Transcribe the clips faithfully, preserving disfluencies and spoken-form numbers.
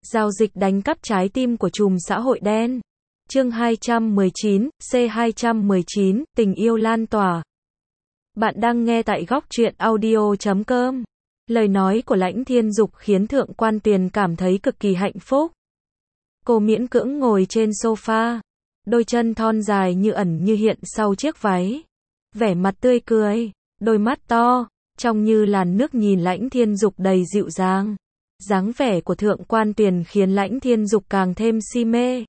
Giao dịch đánh cắp trái tim của trùm xã hội đen. Chương hai trăm mười chín, C hai trăm mười chín, tình yêu lan tỏa. Bạn đang nghe tại góc truyện audio chấm com. Lời nói của Lãnh Thiên Dục khiến Thượng Quan Tuyền cảm thấy cực kỳ hạnh phúc. Cô miễn cưỡng ngồi trên sofa, đôi chân thon dài như ẩn như hiện sau chiếc váy. Vẻ mặt tươi cười, đôi mắt to, trông như làn nước nhìn Lãnh Thiên Dục đầy dịu dàng. Dáng vẻ của Thượng Quan Tuyền khiến Lãnh Thiên Dục càng thêm si mê.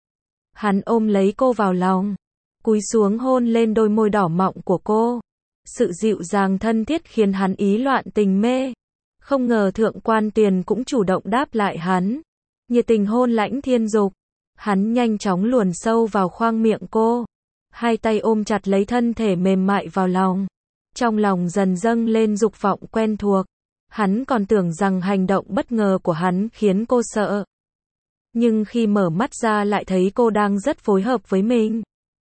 Hắn ôm lấy cô vào lòng, cúi xuống hôn lên đôi môi đỏ mọng của cô. Sự dịu dàng thân thiết khiến hắn ý loạn tình mê. Không ngờ Thượng Quan Tuyền cũng chủ động đáp lại hắn, nhiệt tình hôn Lãnh Thiên Dục. Hắn nhanh chóng luồn sâu vào khoang miệng cô, hai tay ôm chặt lấy thân thể mềm mại vào lòng. Trong lòng dần dâng lên dục vọng quen thuộc. Hắn còn tưởng rằng hành động bất ngờ của hắn khiến cô sợ. Nhưng khi mở mắt ra lại thấy cô đang rất phối hợp với mình.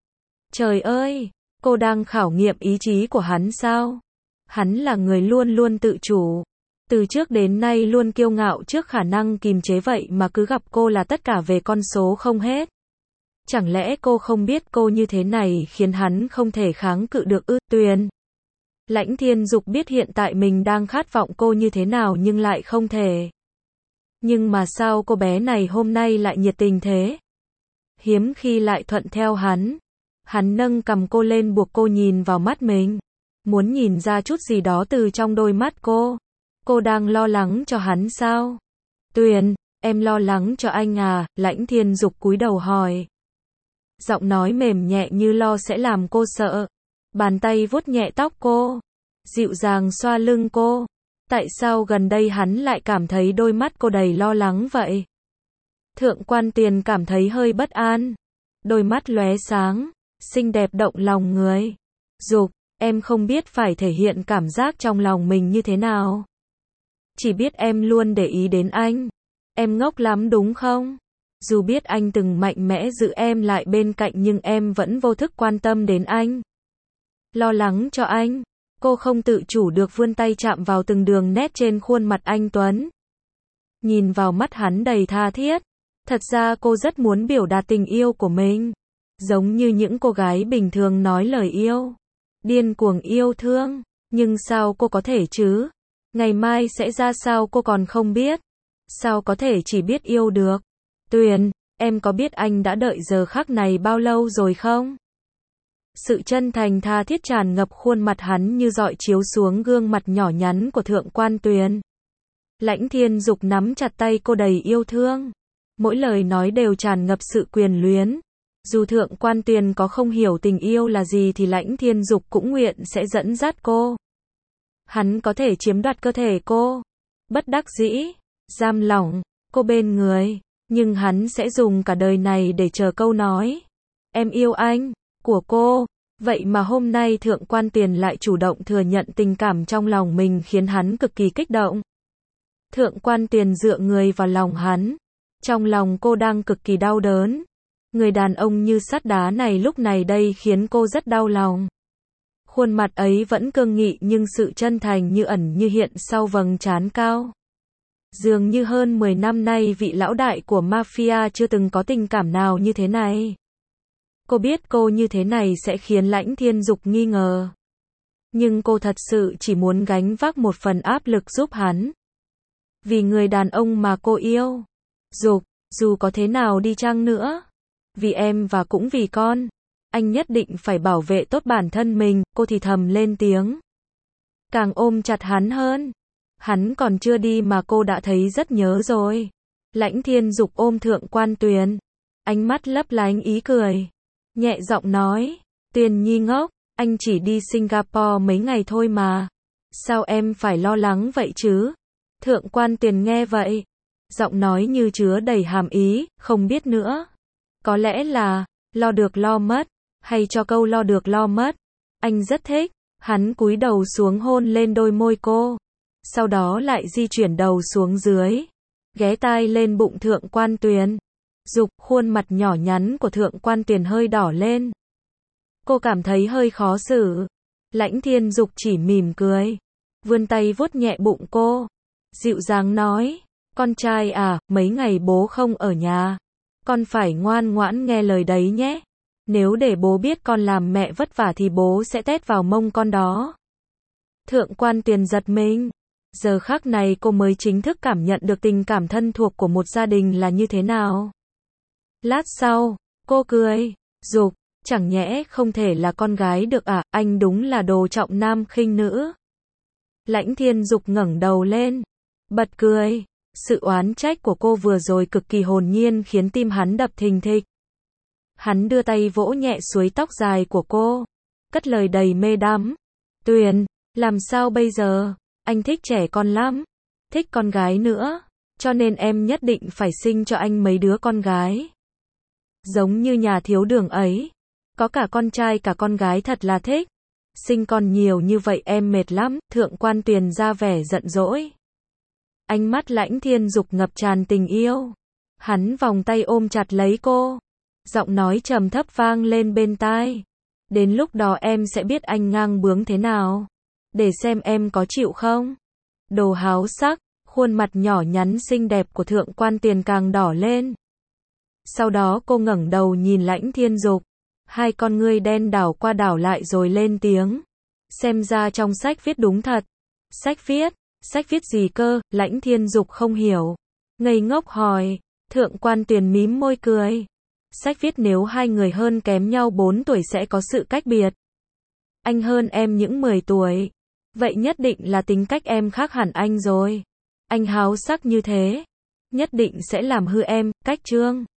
Trời ơi, cô đang khảo nghiệm ý chí của hắn sao? Hắn là người luôn luôn tự chủ. Từ trước đến nay luôn kiêu ngạo trước khả năng kìm chế, vậy mà cứ gặp cô là tất cả về con số không hết. Chẳng lẽ cô không biết cô như thế này khiến hắn không thể kháng cự được ư? Tuyền. Lãnh Thiên Dục biết hiện tại mình đang khát vọng cô như thế nào nhưng lại không thể. Nhưng mà sao cô bé này hôm nay lại nhiệt tình thế? Hiếm khi lại thuận theo hắn. Hắn nâng cầm cô lên buộc cô nhìn vào mắt mình. Muốn nhìn ra chút gì đó từ trong đôi mắt cô. Cô đang lo lắng cho hắn sao? Tuyền, em lo lắng cho anh à? Lãnh Thiên Dục cúi đầu hỏi. Giọng nói mềm nhẹ như lo sẽ làm cô sợ. Bàn tay vuốt nhẹ tóc cô, dịu dàng xoa lưng cô. Tại sao gần đây hắn lại cảm thấy đôi mắt cô đầy lo lắng vậy? Thượng Quan Tuyền cảm thấy hơi bất an. Đôi mắt lóe sáng, xinh đẹp động lòng người. Dục, em không biết phải thể hiện cảm giác trong lòng mình như thế nào. Chỉ biết em luôn để ý đến anh. Em ngốc lắm đúng không? Dù biết anh từng mạnh mẽ giữ em lại bên cạnh nhưng em vẫn vô thức quan tâm đến anh. Lo lắng cho anh. Cô không tự chủ được vươn tay chạm vào từng đường nét trên khuôn mặt anh Tuấn. Nhìn vào mắt hắn đầy tha thiết. Thật ra cô rất muốn biểu đạt tình yêu của mình. Giống như những cô gái bình thường nói lời yêu. Điên cuồng yêu thương. Nhưng sao cô có thể chứ? Ngày mai sẽ ra sao cô còn không biết. Sao có thể chỉ biết yêu được? Tuyền, em có biết anh đã đợi giờ khắc này bao lâu rồi không? Sự chân thành tha thiết tràn ngập khuôn mặt hắn như dọi chiếu xuống gương mặt nhỏ nhắn của Thượng Quan Tuyền. Lãnh Thiên Dục nắm chặt tay cô đầy yêu thương. Mỗi lời nói đều tràn ngập sự quyền luyến. Dù Thượng Quan Tuyền có không hiểu tình yêu là gì thì Lãnh Thiên Dục cũng nguyện sẽ dẫn dắt cô. Hắn có thể chiếm đoạt cơ thể cô, bất đắc dĩ, giam lỏng cô bên người, nhưng hắn sẽ dùng cả đời này để chờ câu nói em yêu anh của cô. Vậy mà hôm nay Thượng Quan Tuyền lại chủ động thừa nhận tình cảm trong lòng mình khiến hắn cực kỳ kích động. Thượng Quan Tuyền dựa người vào lòng hắn. Trong lòng cô đang cực kỳ đau đớn. Người đàn ông như sắt đá này lúc này đây khiến cô rất đau lòng. Khuôn mặt ấy vẫn cương nghị nhưng sự chân thành như ẩn như hiện sau vầng trán cao. Dường như hơn mười năm nay vị lão đại của mafia chưa từng có tình cảm nào như thế này. Cô biết cô như thế này sẽ khiến Lãnh Thiên Dục nghi ngờ. Nhưng cô thật sự chỉ muốn gánh vác một phần áp lực giúp hắn. Vì người đàn ông mà cô yêu. Dục, dù có thế nào đi chăng nữa. Vì em và cũng vì con. Anh nhất định phải bảo vệ tốt bản thân mình, cô thì thầm lên tiếng. Càng ôm chặt hắn hơn. Hắn còn chưa đi mà cô đã thấy rất nhớ rồi. Lãnh Thiên Dục ôm Thượng Quan Tuyền. Ánh mắt lấp lánh ý cười. Nhẹ giọng nói, Tuyền nhi ngốc, anh chỉ đi Singapore mấy ngày thôi mà. Sao em phải lo lắng vậy chứ? Thượng Quan Tuyền nghe vậy. Giọng nói như chứa đầy hàm ý, không biết nữa. Có lẽ là, lo được lo mất, hay cho câu lo được lo mất. Anh rất thích. Hắn cúi đầu xuống hôn lên đôi môi cô. Sau đó lại di chuyển đầu xuống dưới. Ghé tai lên bụng Thượng Quan Tuyền. Dục, khuôn mặt nhỏ nhắn của Thượng Quan Tuyền hơi đỏ lên. Cô cảm thấy hơi khó xử. Lãnh Thiên Dục chỉ mỉm cười. Vươn tay vuốt nhẹ bụng cô. Dịu dàng nói. Con trai à, mấy ngày bố không ở nhà. Con phải ngoan ngoãn nghe lời đấy nhé. Nếu để bố biết con làm mẹ vất vả thì bố sẽ tét vào mông con đó. Thượng quan Tuyền giật mình. Giờ khắc này cô mới chính thức cảm nhận được tình cảm thân thuộc của một gia đình là như thế nào. Lát sau, cô cười, dục, chẳng nhẽ không thể là con gái được à, anh đúng là đồ trọng nam khinh nữ. Lãnh Thiên Dục ngẩng đầu lên, bật cười. Sự oán trách của cô vừa rồi cực kỳ hồn nhiên khiến tim hắn đập thình thịch. Hắn đưa tay vỗ nhẹ suối tóc dài của cô, cất lời đầy mê đắm. Tuyền, làm sao bây giờ? Anh thích trẻ con lắm, thích con gái nữa, cho nên em nhất định phải sinh cho anh mấy đứa con gái. Giống như nhà thiếu đường ấy, có cả con trai cả con gái thật là thích. Sinh con nhiều như vậy em mệt lắm, Thượng quan Tuyền ra vẻ giận dỗi. Ánh mắt Lãnh Thiên Dục ngập tràn tình yêu. Hắn vòng tay ôm chặt lấy cô. Giọng nói trầm thấp vang lên bên tai. Đến lúc đó em sẽ biết anh ngang bướng thế nào. Để xem em có chịu không? Đồ háo sắc, khuôn mặt nhỏ nhắn xinh đẹp của Thượng quan Tuyền càng đỏ lên. Sau đó cô ngẩng đầu nhìn Lãnh Thiên Dục. Hai con ngươi đen đảo qua đảo lại rồi lên tiếng. Xem ra trong sách viết đúng thật. Sách viết? Sách viết gì cơ? Lãnh Thiên Dục không hiểu. Ngây ngốc hỏi. Thượng quan Tuyền mím môi cười. Sách viết nếu hai người hơn kém nhau bốn tuổi sẽ có sự cách biệt. Anh hơn em những mười tuổi. Vậy nhất định là tính cách em khác hẳn anh rồi. Anh háo sắc như thế, nhất định sẽ làm hư em. Cách chương